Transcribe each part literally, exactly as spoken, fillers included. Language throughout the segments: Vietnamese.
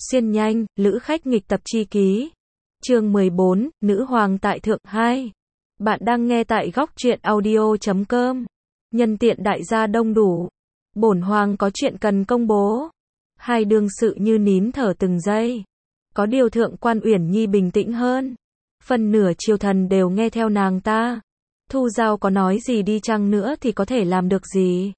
Xuyên nhanh, lữ khách nghịch tập chi ký. Chương mười bốn, Nữ hoàng tại thượng hai. Bạn đang nghe tại góc truyện audio chấm com. Nhân tiện đại gia đông đủ. Bổn hoàng có chuyện cần công bố. Hai đương sự như nín thở từng giây. Có điều thượng quan Uyển Nhi bình tĩnh hơn. Phần nửa triều thần đều nghe theo nàng ta. Thu Giao có nói gì đi chăng nữa thì có thể làm được gì.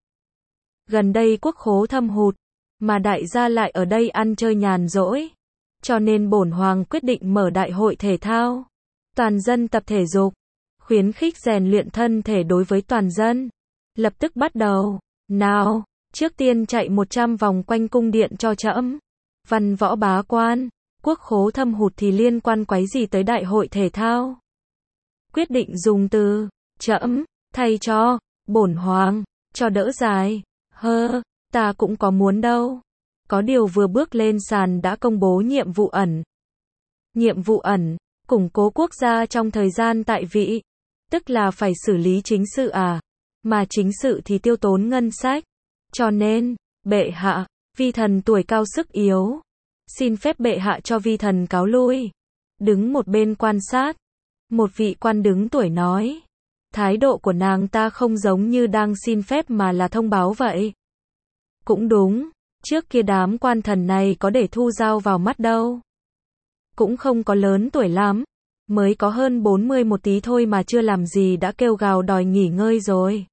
Gần đây quốc khố thâm hụt, mà đại gia lại ở đây ăn chơi nhàn rỗi. Cho nên bổn hoàng quyết định mở đại hội thể thao. Toàn dân tập thể dục, khuyến khích rèn luyện thân thể đối với toàn dân. Lập tức bắt đầu. Nào, trước tiên chạy một trăm vòng quanh cung điện cho trẫm. Văn võ bá quan, quốc khố thâm hụt thì liên quan quái gì tới đại hội thể thao. Quyết định dùng từ trẫm thay cho bổn hoàng, cho đỡ dài. Hơ, ta cũng có muốn đâu. Có điều vừa bước lên sàn đã công bố nhiệm vụ ẩn. Nhiệm vụ ẩn, củng cố quốc gia trong thời gian tại vị. Tức là phải xử lý chính sự à. Mà chính sự thì tiêu tốn ngân sách. Cho nên, bệ hạ, vi thần tuổi cao sức yếu. Xin phép bệ hạ cho vi thần cáo lui. Đứng một bên quan sát. Một vị quan đứng tuổi nói. Thái độ của nàng ta không giống như đang xin phép mà là thông báo vậy. Cũng đúng, trước kia đám quan thần này có để Thu Giao vào mắt đâu. Cũng không có lớn tuổi lắm, mới có hơn bốn mươi một tí thôi mà chưa làm gì đã kêu gào đòi nghỉ ngơi rồi.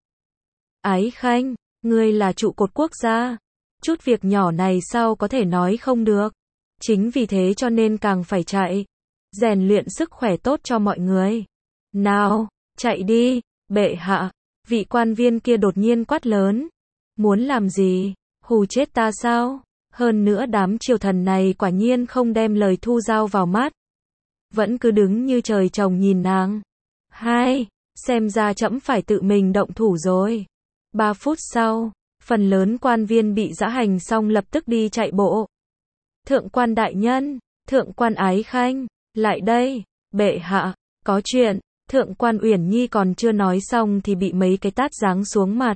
Ái Khanh, ngươi là trụ cột quốc gia, chút việc nhỏ này sao có thể nói không được. Chính vì thế cho nên càng phải chạy, rèn luyện sức khỏe tốt cho mọi người. Nào, chạy đi, bệ hạ. Vị quan viên kia đột nhiên quát lớn. Muốn làm gì? Hù chết ta sao? Hơn nữa đám triều thần này quả nhiên không đem lời Thu Giao vào mắt. Vẫn cứ đứng như trời trồng nhìn nàng. Hai, xem ra trẫm phải tự mình động thủ rồi. Ba phút sau, phần lớn quan viên bị giã hành xong lập tức đi chạy bộ. Thượng quan đại nhân, thượng quan Ái Khanh, lại đây, bệ hạ, có chuyện. Thượng quan Uyển Nhi còn chưa nói xong thì bị mấy cái tát giáng xuống mặt.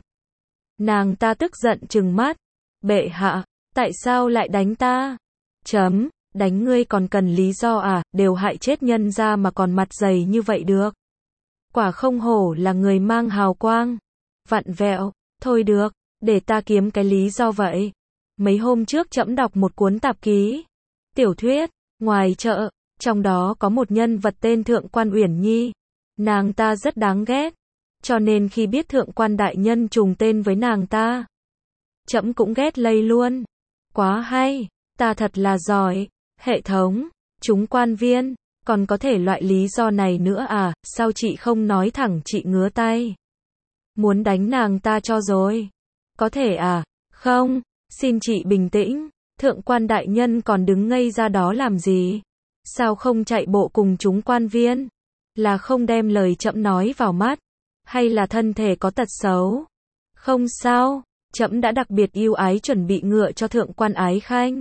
Nàng ta tức giận trừng mắt. Bệ hạ, tại sao lại đánh ta? Chấm, đánh ngươi còn cần lý do à, đều hại chết nhân ra mà còn mặt dày như vậy được. Quả không hổ là người mang hào quang. Vặn vẹo, thôi được, để ta kiếm cái lý do vậy. Mấy hôm trước trẫm đọc một cuốn tạp ký. Tiểu thuyết, ngoài chợ, trong đó có một nhân vật tên Thượng quan Uyển Nhi. Nàng ta rất đáng ghét. Cho nên khi biết thượng quan đại nhân trùng tên với nàng ta, trẫm cũng ghét lây luôn. Quá hay, ta thật là giỏi. Hệ thống, chúng quan viên, còn có thể loại lý do này nữa à, sao chị không nói thẳng chị ngứa tay. Muốn đánh nàng ta cho rồi. Có thể à, không, xin chị bình tĩnh, thượng quan đại nhân còn đứng ngây ra đó làm gì? Sao không chạy bộ cùng chúng quan viên? Là không đem lời trẫm nói vào mắt, hay là thân thể có tật xấu? Không sao, trẫm đã đặc biệt yêu ái chuẩn bị ngựa cho thượng quan Ái Khanh.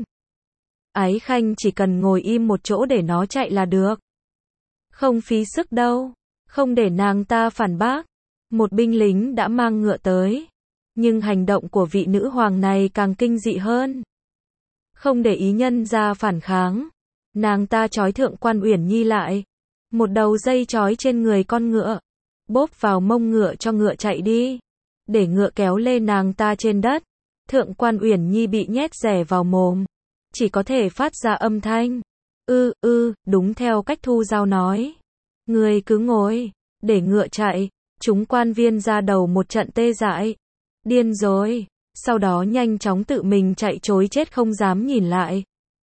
Ái Khanh chỉ cần ngồi im một chỗ để nó chạy là được. Không phí sức đâu, không để nàng ta phản bác. Một binh lính đã mang ngựa tới. Nhưng hành động của vị nữ hoàng này càng kinh dị hơn. Không để ý nhân ra phản kháng, nàng ta trói thượng quan Uyển Nhi lại. Một đầu dây trói trên người con ngựa, bóp vào mông ngựa cho ngựa chạy đi, để ngựa kéo lê nàng ta trên đất. Thượng quan Uyển Nhi bị nhét rẻ vào mồm, chỉ có thể phát ra âm thanh ư ư, đúng theo cách Thu Giao nói. Người cứ ngồi, để ngựa chạy. Chúng quan viên ra đầu một trận tê dại. Điên rồi, sau đó nhanh chóng tự mình chạy trối chết không dám nhìn lại.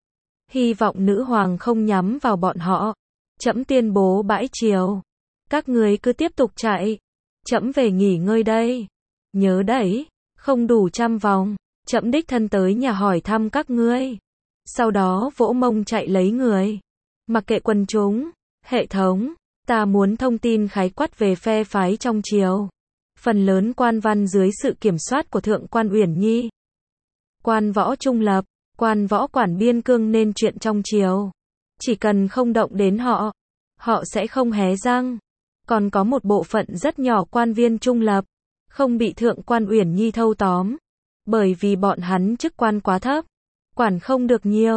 Hy vọng nữ hoàng không nhắm vào bọn họ. Trẫm tuyên bố bãi triều. Các người cứ tiếp tục chạy. Trẫm về nghỉ ngơi đây. Nhớ đấy, không đủ trăm vòng, trẫm đích thân tới nhà hỏi thăm các ngươi. Sau đó vỗ mông chạy lấy người. Mặc kệ quần chúng, hệ thống, ta muốn thông tin khái quát về phe phái trong triều. Phần lớn quan văn dưới sự kiểm soát của thượng quan Uyển Nhi. Quan võ trung lập, quan võ quản biên cương nên chuyện trong triều. Chỉ cần không động đến họ, họ sẽ không hé răng. Còn có một bộ phận rất nhỏ quan viên trung lập, không bị thượng quan Uyển Nhi thâu tóm. Bởi vì bọn hắn chức quan quá thấp, quản không được nhiều.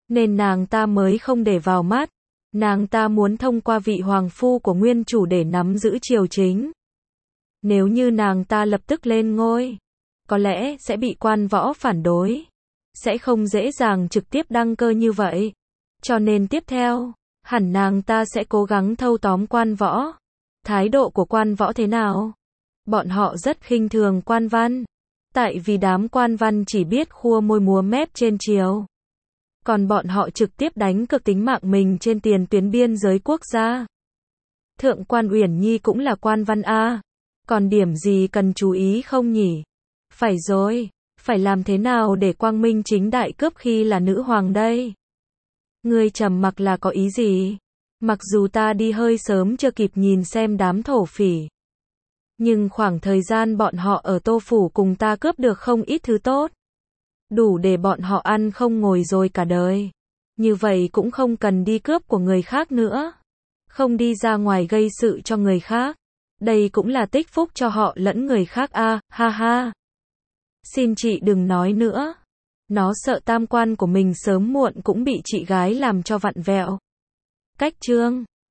nên nàng ta mới không để vào mắt. Nàng ta muốn thông qua vị hoàng phu của nguyên chủ để nắm giữ triều chính. Nếu như nàng ta lập tức lên ngôi, có lẽ sẽ bị quan võ phản đối, sẽ không dễ dàng trực tiếp đăng cơ như vậy. Cho nên tiếp theo, hẳn nàng ta sẽ cố gắng thâu tóm quan võ. Thái độ của quan võ thế nào? Bọn họ rất khinh thường quan văn, tại vì đám quan văn chỉ biết khua môi múa mép trên triều. Còn bọn họ trực tiếp đánh cược tính mạng mình trên tiền tuyến biên giới quốc gia. Thượng quan Uyển Nhi cũng là quan văn a, còn điểm gì cần chú ý không nhỉ? Phải rồi, phải làm thế nào để quang minh chính đại cướp khi là nữ hoàng đây? Ngươi trầm mặc là có ý gì? Mặc dù ta đi hơi sớm chưa kịp nhìn xem đám thổ phỉ, nhưng khoảng thời gian bọn họ ở Tô Phủ cùng ta cướp được không ít thứ tốt. Đủ để bọn họ ăn không ngồi rồi cả đời. Như vậy cũng không cần đi cướp của người khác nữa. Không đi ra ngoài gây sự cho người khác. Đây cũng là tích phúc cho họ lẫn người khác a, ha ha. Xin chị đừng nói nữa. Nó sợ tam quan của mình sớm muộn cũng bị chị gái làm cho vặn vẹo. Cách chương